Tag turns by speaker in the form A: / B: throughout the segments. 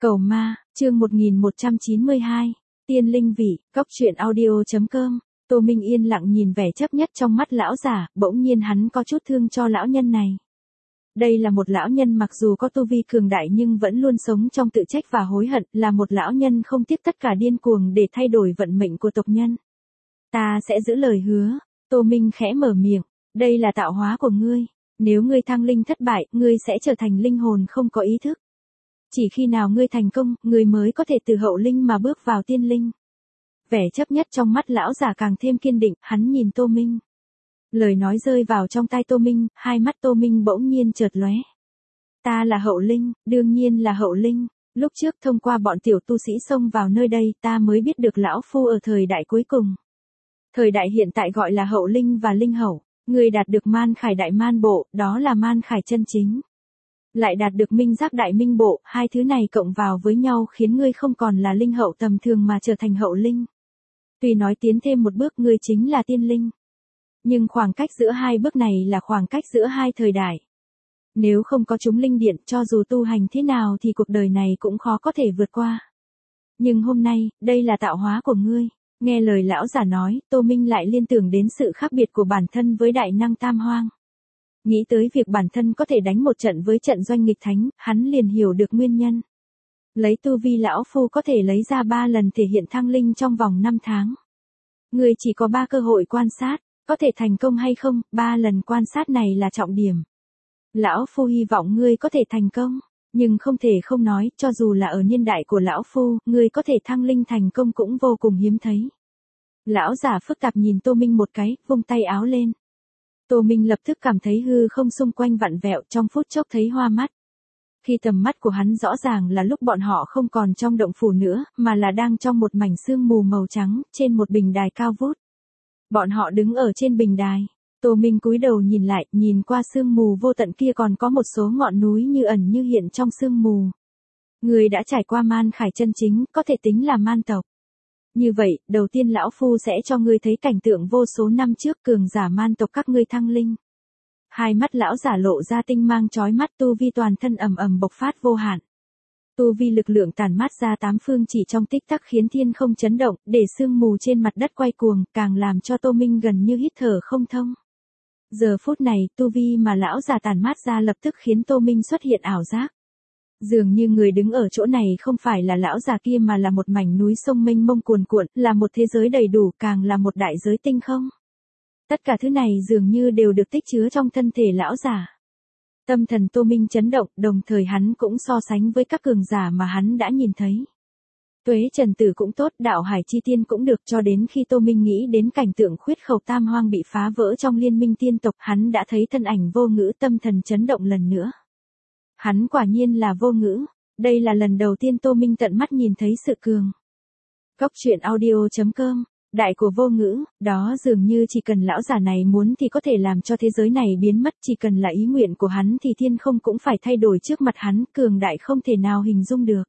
A: Cầu ma, chương 1192, tiên linh vị, cóc truyện audio.com. Tô Minh yên lặng nhìn vẻ chấp nhất trong mắt lão giả, bỗng nhiên hắn có chút thương cho lão nhân này. Đây là một lão nhân mặc dù có tu vi cường đại nhưng vẫn luôn sống trong tự trách và hối hận, là một lão nhân không tiếc tất cả điên cuồng để thay đổi vận mệnh của tộc nhân. Ta sẽ giữ lời hứa. Tô Minh khẽ mở miệng, đây là tạo hóa của ngươi. Nếu ngươi thăng linh thất bại, ngươi sẽ trở thành linh hồn không có ý thức. Chỉ khi nào ngươi thành công, ngươi mới có thể từ hậu linh mà bước vào tiên linh. Vẻ chấp nhất trong mắt lão giả càng thêm kiên định, hắn nhìn Tô Minh. Lời nói rơi vào trong tai Tô Minh, hai mắt Tô Minh bỗng nhiên chợt lóe. Ta là hậu linh, đương nhiên là hậu linh. Lúc trước thông qua bọn tiểu tu sĩ xông vào nơi đây ta mới biết được lão phu ở thời đại cuối cùng. Thời đại hiện tại gọi là hậu linh và linh hậu. Ngươi đạt được man khải đại man bộ, đó là man khải chân chính. Lại đạt được minh giác đại minh bộ, hai thứ này cộng vào với nhau khiến ngươi không còn là linh hậu tầm thường mà trở thành hậu linh. Tuy nói tiến thêm một bước ngươi chính là tiên linh. Nhưng khoảng cách giữa hai bước này là khoảng cách giữa hai thời đại. Nếu không có chúng linh điện, cho dù tu hành thế nào thì cuộc đời này cũng khó có thể vượt qua. Nhưng hôm nay, đây là tạo hóa của ngươi. Nghe lời lão giả nói, Tô Minh lại liên tưởng đến sự khác biệt của bản thân với đại năng tam hoang. Nghĩ tới việc bản thân có thể đánh một trận với trận doanh nghịch thánh, hắn liền hiểu được nguyên nhân. Lấy tu vi lão phu có thể lấy ra 3 lần thể hiện thăng linh trong vòng 5 tháng. Ngươi chỉ có 3 cơ hội quan sát, có thể thành công hay không, 3 lần quan sát này là trọng điểm. Lão phu hy vọng ngươi có thể thành công, nhưng không thể không nói, cho dù là ở niên đại của lão phu, ngươi có thể thăng linh thành công cũng vô cùng hiếm thấy. Lão giả phức tạp nhìn Tô Minh một cái, vung tay áo lên. Tô Minh lập tức cảm thấy hư không xung quanh vặn vẹo, trong phút chốc thấy hoa mắt. Khi tầm mắt của hắn rõ ràng là lúc bọn họ không còn trong động phủ nữa, mà là đang trong một mảnh sương mù màu trắng, trên một bình đài cao vút. Bọn họ đứng ở trên bình đài. Tô Minh cúi đầu nhìn lại, nhìn qua sương mù vô tận kia còn có một số ngọn núi như ẩn như hiện trong sương mù. Người đã trải qua man khải chân chính, có thể tính là man tộc. Như vậy, đầu tiên lão phu sẽ cho ngươi thấy cảnh tượng vô số năm trước cường giả man tộc các ngươi thăng linh. Hai mắt lão giả lộ ra tinh mang chói mắt, tu vi toàn thân ầm ầm bộc phát vô hạn. Tu vi lực lượng tản mát ra 8 phương chỉ trong tích tắc khiến thiên không chấn động, để sương mù trên mặt đất quay cuồng, càng làm cho Tô Minh gần như hít thở không thông. Giờ phút này, tu vi mà lão già tản mát ra lập tức khiến Tô Minh xuất hiện ảo giác. Dường như người đứng ở chỗ này không phải là lão già kia mà là một mảnh núi sông mênh mông cuồn cuộn, là một thế giới đầy đủ, càng là một đại giới tinh không. Tất cả thứ này dường như đều được tích chứa trong thân thể lão già. Tâm thần Tô Minh chấn động, đồng thời hắn cũng so sánh với các cường giả mà hắn đã nhìn thấy. Tuế Trần Tử cũng tốt, đạo Hải Chi Tiên cũng được, cho đến khi Tô Minh nghĩ đến cảnh tượng khuyết khẩu tam hoang bị phá vỡ trong liên minh tiên tộc, hắn đã thấy thân ảnh vô ngữ, tâm thần chấn động lần nữa. Hắn quả nhiên là vô ngữ, đây là lần đầu tiên Tô Minh tận mắt nhìn thấy sự cường. Cóc truyện audio.com, đại của vô ngữ, đó dường như chỉ cần lão giả này muốn thì có thể làm cho thế giới này biến mất, chỉ cần là ý nguyện của hắn thì thiên không cũng phải thay đổi trước mặt hắn, cường đại không thể nào hình dung được.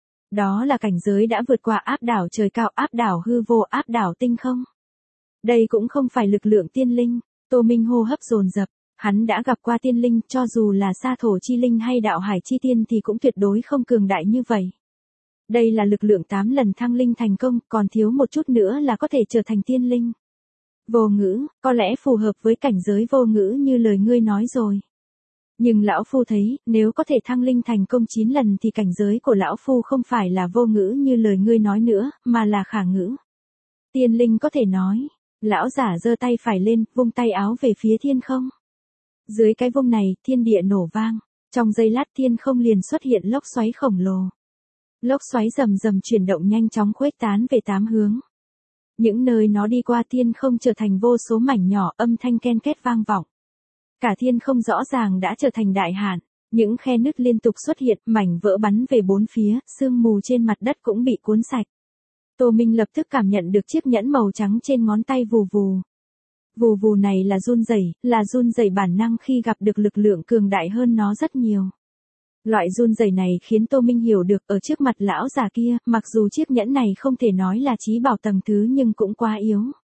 A: Đó là cảnh giới đã vượt qua áp đảo trời cao, áp đảo hư vô, áp đảo tinh không. Đây cũng không phải lực lượng tiên linh, Tô Minh hô hấp dồn dập, hắn đã gặp qua tiên linh, cho dù là sa thổ chi linh hay đạo hải chi tiên thì cũng tuyệt đối không cường đại như vậy. Đây là lực lượng 8 lần thăng linh thành công, còn thiếu một chút nữa là có thể trở thành tiên linh. Vô ngữ, có lẽ phù hợp với cảnh giới vô ngữ như lời ngươi nói rồi. Nhưng lão phu thấy, nếu có thể thăng linh thành công 9 lần thì cảnh giới của lão phu không phải là vô ngữ như lời ngươi nói nữa, mà là khả ngữ. Tiên linh có thể nói, lão giả giơ tay phải lên, vung tay áo về phía thiên không. Dưới cái vung này, thiên địa nổ vang, trong giây lát thiên không liền xuất hiện lốc xoáy khổng lồ. Lốc xoáy rầm rầm chuyển động nhanh chóng khuếch tán về 8 hướng. Những nơi nó đi qua thiên không trở thành vô số mảnh nhỏ, âm thanh ken két vang vọng. Cả thiên không rõ ràng đã trở thành đại hạn, những khe nứt liên tục xuất hiện, mảnh vỡ bắn về bốn phía, sương mù trên mặt đất cũng bị cuốn sạch. Tô Minh lập tức cảm nhận được chiếc nhẫn màu trắng trên ngón tay vù vù. Vù vù này là run rẩy bản năng khi gặp được lực lượng cường đại hơn nó rất nhiều. Loại run rẩy này khiến Tô Minh hiểu được ở trước mặt lão già kia, mặc dù chiếc nhẫn này không thể nói là chí bảo tầng thứ nhưng cũng quá yếu.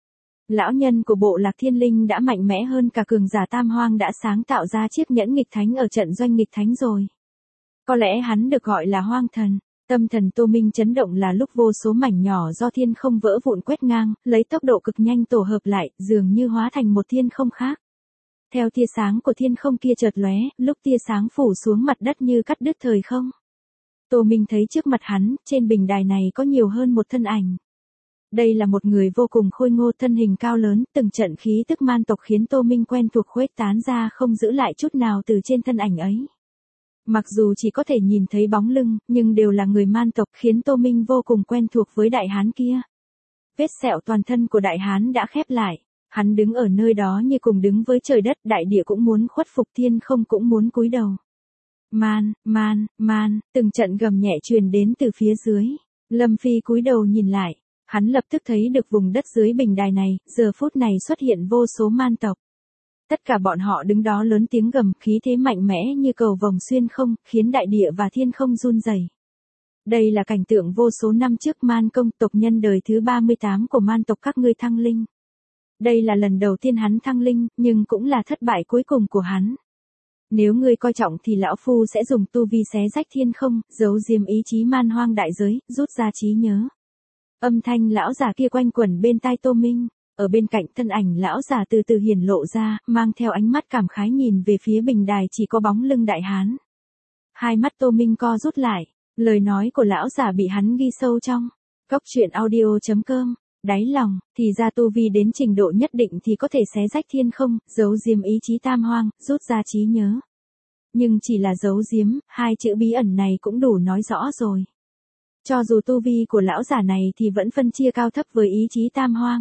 A: Lão nhân của bộ lạc thiên linh đã mạnh mẽ hơn cả cường giả tam hoang đã sáng tạo ra chiếc nhẫn nghịch thánh ở trận doanh nghịch thánh rồi. Có lẽ hắn được gọi là hoang thần. Tâm thần Tô Minh chấn động là lúc vô số mảnh nhỏ do thiên không vỡ vụn quét ngang, lấy tốc độ cực nhanh tổ hợp lại, dường như hóa thành một thiên không khác. Theo tia sáng của thiên không kia chợt lóe, lúc tia sáng phủ xuống mặt đất như cắt đứt thời không. Tô Minh thấy trước mặt hắn, trên bình đài này có nhiều hơn một thân ảnh. Đây là một người vô cùng khôi ngô, thân hình cao lớn, từng trận khí tức man tộc khiến Tô Minh quen thuộc khuếch tán ra không giữ lại chút nào từ trên thân ảnh ấy. Mặc dù chỉ có thể nhìn thấy bóng lưng, nhưng đều là người man tộc khiến Tô Minh vô cùng quen thuộc với đại hán kia. Vết sẹo toàn thân của đại hán đã khép lại. Hắn đứng ở nơi đó như cùng đứng với trời đất, đại địa cũng muốn khuất phục, thiên không cũng muốn cúi đầu. Man, từng trận gầm nhẹ truyền đến từ phía dưới. Lâm Phi cúi đầu nhìn lại, hắn lập tức thấy được vùng đất dưới bình đài này, giờ phút này xuất hiện vô số man tộc. Tất cả bọn họ đứng đó lớn tiếng gầm, khí thế mạnh mẽ như cầu vồng xuyên không, khiến đại địa và thiên không run rẩy. Đây là cảnh tượng vô số năm trước man công tộc nhân đời thứ 38 của man tộc các ngươi thăng linh. Đây là lần đầu tiên hắn thăng linh, nhưng cũng là thất bại cuối cùng của hắn. Nếu ngươi coi trọng thì lão phu sẽ dùng tu vi xé rách thiên không, giấu diếm ý chí man hoang đại giới, rút ra trí nhớ. Âm thanh lão già kia quanh quẩn bên tai Tô Minh, ở bên cạnh thân ảnh lão già từ từ hiển lộ ra, mang theo ánh mắt cảm khái nhìn về phía bình đài chỉ có bóng lưng đại hán. Hai mắt Tô Minh co rút lại, lời nói của lão già bị hắn ghi sâu trong. Cốc truyện audio.com. Đáy lòng, thì ra tu vi đến trình độ nhất định thì có thể xé rách thiên không, giấu diếm ý chí tam hoang, rút ra trí nhớ. Nhưng chỉ là giấu giếm, hai chữ bí ẩn này cũng đủ nói rõ rồi. Cho dù tu vi của lão giả này thì vẫn phân chia cao thấp với ý chí tam hoang.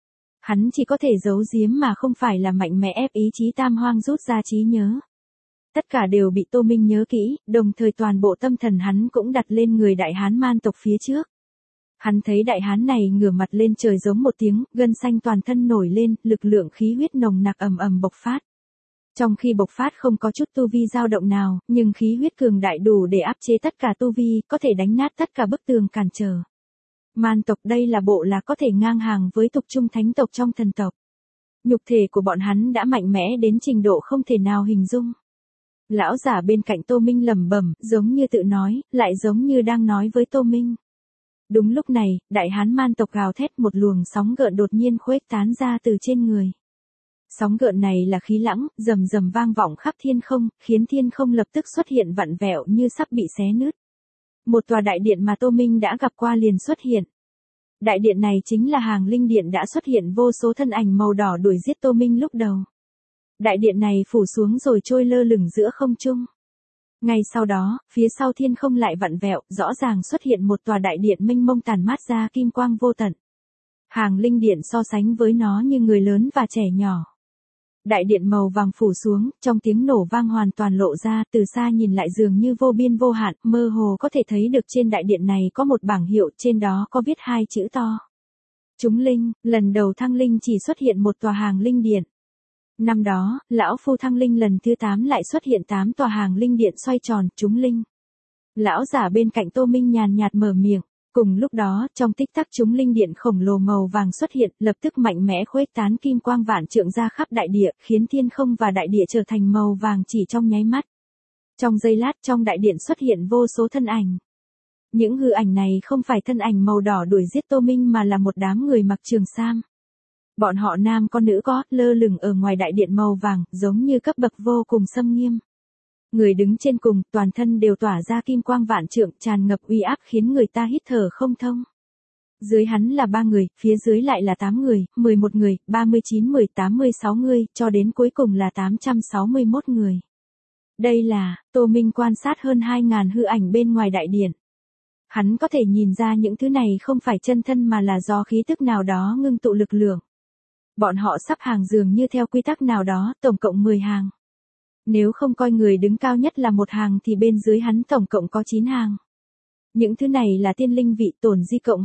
A: Hắn chỉ có thể giấu giếm mà không phải là mạnh mẽ ép ý chí tam hoang rút ra trí nhớ. Tất cả đều bị Tô Minh nhớ kỹ, đồng thời toàn bộ tâm thần hắn cũng đặt lên người đại hán man tộc phía trước. Hắn thấy đại hán này ngửa mặt lên trời giống một tiếng, gân xanh toàn thân nổi lên, lực lượng khí huyết nồng nặc ầm ầm bộc phát. Trong khi bộc phát không có chút tu vi dao động nào, nhưng khí huyết cường đại đủ để áp chế tất cả tu vi, có thể đánh nát tất cả bức tường cản trở. Man tộc đây là bộ lạc có thể ngang hàng với tục trung thánh tộc trong thần tộc. Nhục thể của bọn hắn đã mạnh mẽ đến trình độ không thể nào hình dung. Lão giả bên cạnh Tô Minh lẩm bẩm, giống như tự nói, lại giống như đang nói với Tô Minh. Đúng lúc này, đại hán man tộc gào thét, một luồng sóng gợn đột nhiên khuếch tán ra từ trên người. Sóng gợn này là khí lãng, rầm rầm vang vọng khắp thiên không, khiến thiên không lập tức xuất hiện vặn vẹo như sắp bị xé nứt. Một tòa đại điện mà Tô Minh đã gặp qua liền xuất hiện. Đại điện này chính là Hàng Linh Điện đã xuất hiện vô số thân ảnh màu đỏ đuổi giết Tô Minh lúc đầu. Đại điện này phủ xuống rồi trôi lơ lửng giữa không trung. Ngay sau đó, phía sau thiên không lại vặn vẹo, rõ ràng xuất hiện một tòa đại điện mênh mông tàn mát ra kim quang vô tận. Hàng Linh Điện so sánh với nó như người lớn và trẻ nhỏ. Đại điện màu vàng phủ xuống, trong tiếng nổ vang hoàn toàn lộ ra, từ xa nhìn lại dường như vô biên vô hạn, mơ hồ có thể thấy được trên đại điện này có một bảng hiệu, trên đó có viết hai chữ to. Chúng linh, lần đầu thăng linh chỉ xuất hiện một tòa Hàng Linh Điện. Năm đó, lão phu thăng linh lần thứ 8 lại xuất hiện 8 tòa Hàng Linh Điện xoay tròn, chúng linh. Lão giả bên cạnh Tô Minh nhàn nhạt mở miệng, cùng lúc đó, trong tích tắc chúng linh điện khổng lồ màu vàng xuất hiện, lập tức mạnh mẽ khuếch tán kim quang vạn trượng ra khắp đại địa, khiến thiên không và đại địa trở thành màu vàng chỉ trong nháy mắt. Trong giây lát trong đại điện xuất hiện vô số thân ảnh. Những hư ảnh này không phải thân ảnh màu đỏ đuổi giết Tô Minh mà là một đám người mặc trường sam. Bọn họ nam có nữ có, lơ lửng ở ngoài đại điện màu vàng, giống như cấp bậc vô cùng xâm nghiêm. Người đứng trên cùng, toàn thân đều tỏa ra kim quang vạn trượng, tràn ngập uy áp khiến người ta hít thở không thông. Dưới hắn là 3 người, phía dưới lại là 8 người, 11 người, 39, 18, 16 người, cho đến cuối cùng là 861 người. Đây là, Tô Minh quan sát hơn 2.000 hư ảnh bên ngoài đại điện. Hắn có thể nhìn ra những thứ này không phải chân thân mà là do khí tức nào đó ngưng tụ lực lượng. Bọn họ sắp hàng dường như theo quy tắc nào đó, tổng cộng 10 hàng. Nếu không coi người đứng cao nhất là một hàng thì bên dưới hắn tổng cộng có 9 hàng. Những thứ này là tiên linh vị, tổn di cộng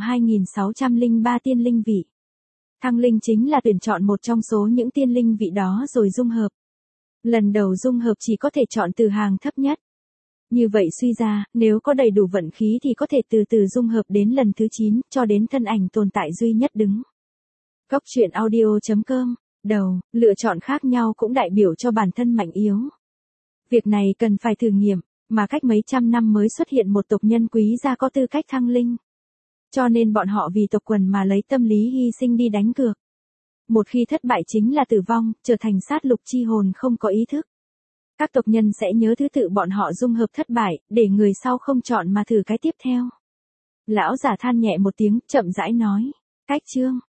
A: 2603 tiên linh vị. Thăng linh chính là tuyển chọn một trong số những tiên linh vị đó rồi dung hợp. Lần đầu dung hợp chỉ có thể chọn từ hàng thấp nhất. Như vậy suy ra, nếu có đầy đủ vận khí thì có thể từ từ dung hợp đến lần thứ 9, cho đến thân ảnh tồn tại duy nhất đứng. Cốc truyện audio.com. Đầu, lựa chọn khác nhau cũng đại biểu cho bản thân mạnh yếu. Việc này cần phải thử nghiệm. Mà cách mấy trăm năm mới xuất hiện một tộc nhân quý gia có tư cách thăng linh. Cho nên bọn họ vì tộc quần mà lấy tâm lý hy sinh đi đánh cược. Một khi thất bại chính là tử vong, trở thành sát lục chi hồn không có ý thức. Các tộc nhân sẽ nhớ thứ tự bọn họ dung hợp thất bại, để người sau không chọn mà thử cái tiếp theo. Lão giả than nhẹ một tiếng, chậm rãi nói. Cách chương.